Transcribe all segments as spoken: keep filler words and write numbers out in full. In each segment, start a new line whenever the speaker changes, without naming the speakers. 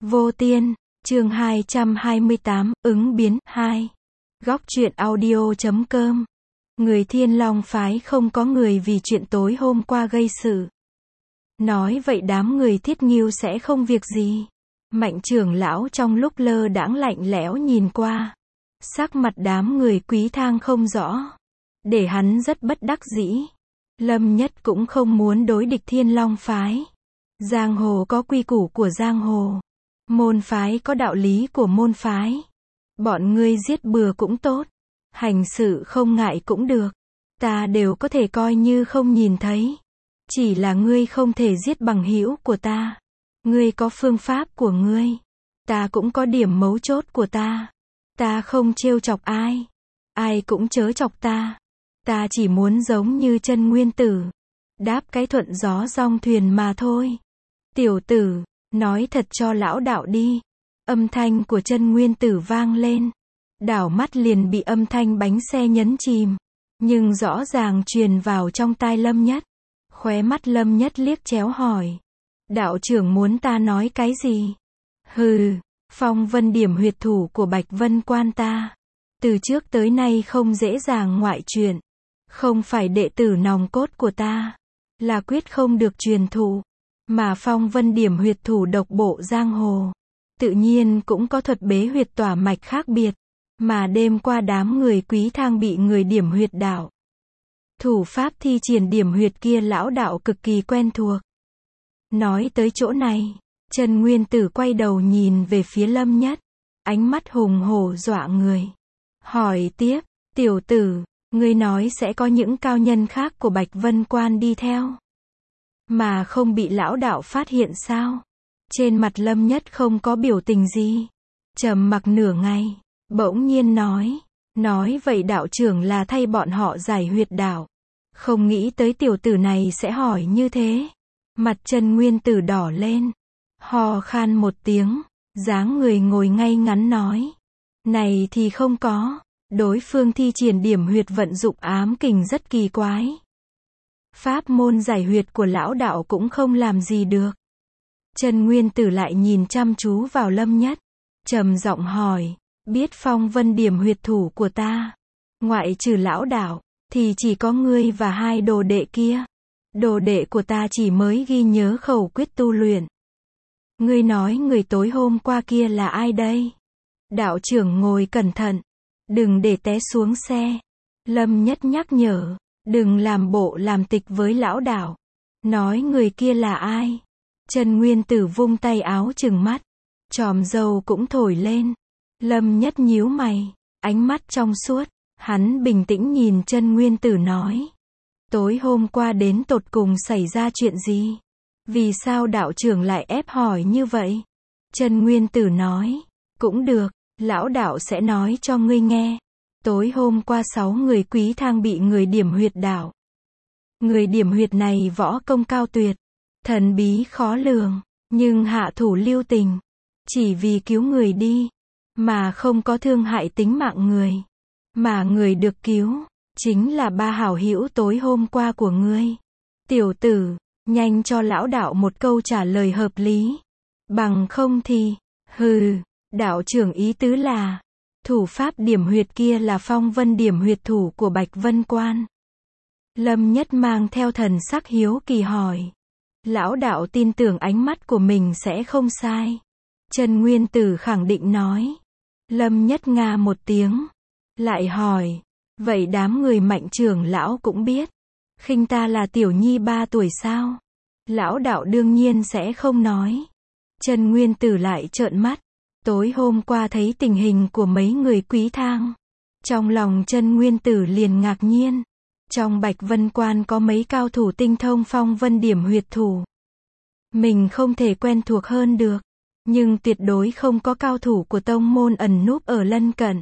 Vô Tiên, chương hai trăm hai mươi tám, ứng biến, hai. Góc truyện audio chấm com. Người Thiên Long phái không có người vì chuyện tối hôm qua gây sự. Nói vậy đám người Thiết Ngưu sẽ không việc gì. Mạnh trưởng lão trong lúc lơ đãng lạnh lẽo nhìn qua. Sắc mặt đám người Quý Thang không rõ. Để hắn rất bất đắc dĩ. Lâm Nhất cũng không muốn đối địch Thiên Long phái. Giang hồ có quy củ của giang hồ. Môn phái có đạo lý của môn phái. Bọn ngươi giết bừa cũng tốt. Hành sự không ngại cũng được. Ta đều có thể coi như không nhìn thấy. Chỉ là ngươi không thể giết bằng hữu của ta. Ngươi có phương pháp của ngươi. Ta cũng có điểm mấu chốt của ta. Ta không trêu chọc ai. Ai cũng chớ chọc ta. Ta chỉ muốn giống như Chân Nguyên Tử. Đáp cái thuận gió dong thuyền mà thôi. Tiểu tử, nói thật cho lão đạo đi. Âm thanh của Chân Nguyên Tử vang lên. Đảo mắt liền bị âm thanh bánh xe nhấn chìm. Nhưng rõ ràng truyền vào trong tai Lâm Nhất. Khóe mắt Lâm Nhất liếc chéo hỏi. Đạo trưởng muốn ta nói cái gì? Hừ, Phong Vân điểm huyệt thủ của Bạch Vân Quan ta. Từ trước tới nay không dễ dàng ngoại chuyện. Không phải đệ tử nòng cốt của ta. Là quyết không được truyền thụ. Mà Phong Vân điểm huyệt thủ độc bộ giang hồ. Tự nhiên cũng có thuật bế huyệt tỏa mạch khác biệt. Mà đêm qua đám người Quý Thang bị người điểm huyệt đạo. Thủ pháp thi triển điểm huyệt kia lão đạo cực kỳ quen thuộc. Nói tới chỗ này, Chân Nguyên Tử quay đầu nhìn về phía Lâm Nhất. Ánh mắt hùng hổ dọa người. Hỏi tiếp, tiểu tử, ngươi nói sẽ có những cao nhân khác của Bạch Vân Quan đi theo. Mà không bị lão đạo phát hiện sao? Trên mặt Lâm Nhất không có biểu tình gì. Trầm mặc nửa ngày, bỗng nhiên nói. Nói vậy đạo trưởng là thay bọn họ giải huyệt đạo. Không nghĩ tới tiểu tử này sẽ hỏi như thế. Mặt Chân Nguyên Tử đỏ lên. Hò khan một tiếng. Dáng người ngồi ngay ngắn nói. Này thì không có. Đối phương thi triển điểm huyệt vận dụng ám kình rất kỳ quái. Pháp môn giải huyệt của lão đạo cũng không làm gì được. Chân Nguyên Tử lại nhìn chăm chú vào Lâm Nhất. Trầm giọng hỏi. Biết Phong Vân điểm huyệt thủ của ta. Ngoại trừ lão đạo, thì chỉ có ngươi và hai đồ đệ kia. Đồ đệ của ta chỉ mới ghi nhớ khẩu quyết tu luyện. Ngươi nói người tối hôm qua kia là ai đây? Đạo trưởng ngồi cẩn thận. Đừng để té xuống xe. Lâm Nhất nhắc nhở. Đừng làm bộ làm tịch với lão đạo. Nói người kia là ai? Chân Nguyên Tử vung tay áo trừng mắt. Chòm râu cũng thổi lên. Lâm Nhất nhíu mày. Ánh mắt trong suốt. Hắn bình tĩnh nhìn Chân Nguyên Tử nói. Tối hôm qua đến tột cùng xảy ra chuyện gì? Vì sao đạo trưởng lại ép hỏi như vậy? Chân Nguyên Tử nói. Cũng được, lão đạo sẽ nói cho ngươi nghe. Tối hôm qua sáu người Quý Thang bị người điểm huyệt đạo. Người điểm huyệt này võ công cao tuyệt. Thần bí khó lường. Nhưng hạ thủ lưu tình. Chỉ vì cứu người đi. Mà không có thương hại tính mạng người. Mà người được cứu. Chính là ba hảo hữu tối hôm qua của ngươi. Tiểu tử, nhanh cho lão đạo một câu trả lời hợp lý. Bằng không thì, hừ, đạo trưởng ý tứ là, thủ pháp điểm huyệt kia là Phong Vân điểm huyệt thủ của Bạch Vân Quan. Lâm Nhất mang theo thần sắc hiếu kỳ hỏi. Lão đạo tin tưởng ánh mắt của mình sẽ không sai. Chân Nguyên Tử khẳng định nói. Lâm Nhất nga một tiếng. Lại hỏi. Vậy đám người Mạnh trưởng lão cũng biết. Khinh ta là tiểu nhi ba tuổi sao? Lão đạo đương nhiên sẽ không nói. Chân Nguyên Tử lại trợn mắt. Tối hôm qua thấy tình hình của mấy người Quý Thang. Trong lòng Chân Nguyên Tử liền ngạc nhiên. Trong Bạch Vân Quan có mấy cao thủ tinh thông Phong Vân điểm huyệt thủ. Mình không thể quen thuộc hơn được. Nhưng tuyệt đối không có cao thủ của tông môn ẩn núp ở lân cận.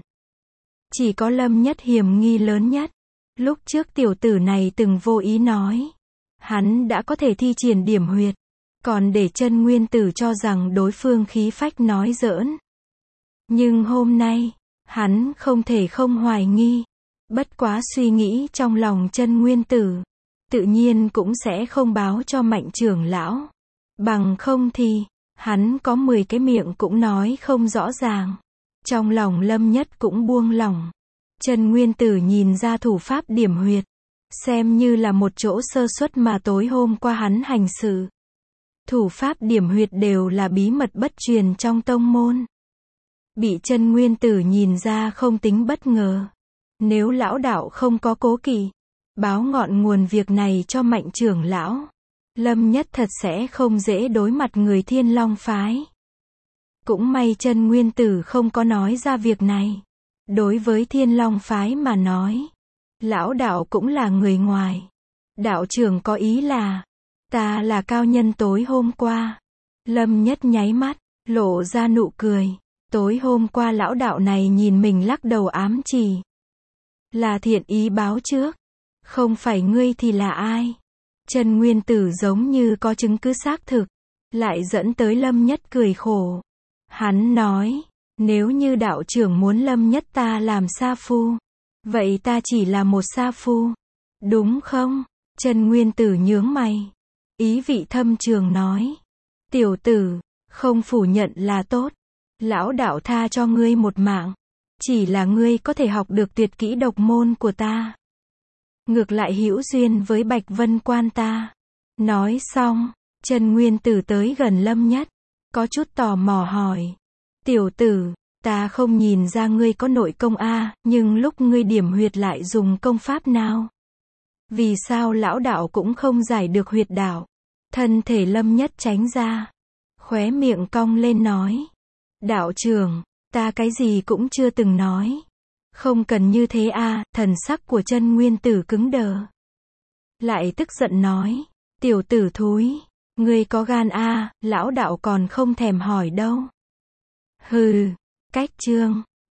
Chỉ có Lâm Nhất hiểm nghi lớn nhất. Lúc trước tiểu tử này từng vô ý nói. Hắn đã có thể thi triển điểm huyệt. Còn để Chân Nguyên Tử cho rằng đối phương khí phách nói giỡn. Nhưng hôm nay, hắn không thể không hoài nghi. Bất quá suy nghĩ trong lòng Chân Nguyên Tử. Tự nhiên cũng sẽ không báo cho Mạnh trưởng lão. Bằng không thì, Hắn có mười cái miệng cũng nói không rõ ràng. Trong lòng Lâm Nhất cũng buông lỏng. Trần Nguyên Tử nhìn ra thủ pháp điểm huyệt. Xem như là một chỗ sơ suất mà tối hôm qua hắn hành sự. Thủ pháp điểm huyệt đều là bí mật bất truyền trong tông môn. Bị Trần Nguyên Tử nhìn ra không tính bất ngờ. Nếu lão đạo không có cố kỵ, báo ngọn nguồn việc này cho Mạnh trưởng lão, Lâm Nhất thật sẽ không dễ đối mặt người Thiên Long phái. Cũng may Trần Nguyên Tử không có nói ra việc này. Đối với Thiên Long phái mà nói, lão đạo cũng là người ngoài. Đạo trưởng có ý là, ta là cao nhân tối hôm qua. Lâm Nhất nháy mắt, lộ ra nụ cười. Tối hôm qua lão đạo này nhìn mình lắc đầu ám chỉ. Là thiện ý báo trước. Không phải ngươi thì là ai? Trần Nguyên Tử giống như có chứng cứ xác thực. Lại dẫn tới Lâm Nhất cười khổ. Hắn nói, nếu như đạo trưởng muốn Lâm Nhất ta làm sa phu, vậy ta chỉ là một sa phu. Đúng không? Trần Nguyên Tử nhướng mày. Ý vị thâm trường nói. Tiểu tử, không phủ nhận là tốt. Lão đạo tha cho ngươi một mạng. Chỉ là ngươi có thể học được tuyệt kỹ độc môn của ta. Ngược lại hữu duyên với Bạch Vân Quan ta. Nói xong, Trần Nguyên Tử tới gần Lâm Nhất. Có chút tò mò hỏi. Tiểu tử, ta không nhìn ra ngươi có nội công a, nhưng lúc ngươi điểm huyệt lại dùng công pháp nào? Vì sao lão đạo cũng không giải được huyệt đạo? Thân thể Lâm Nhất tránh ra. Khóe miệng cong lên nói. Đạo trưởng, ta cái gì cũng chưa từng nói. Không cần như thế a, thần sắc của Trần Nguyên Tử cứng đờ. Lại tức giận nói. Tiểu tử thúi, ngươi có gan a, lão đạo còn không thèm hỏi đâu. Hừ, cách chương.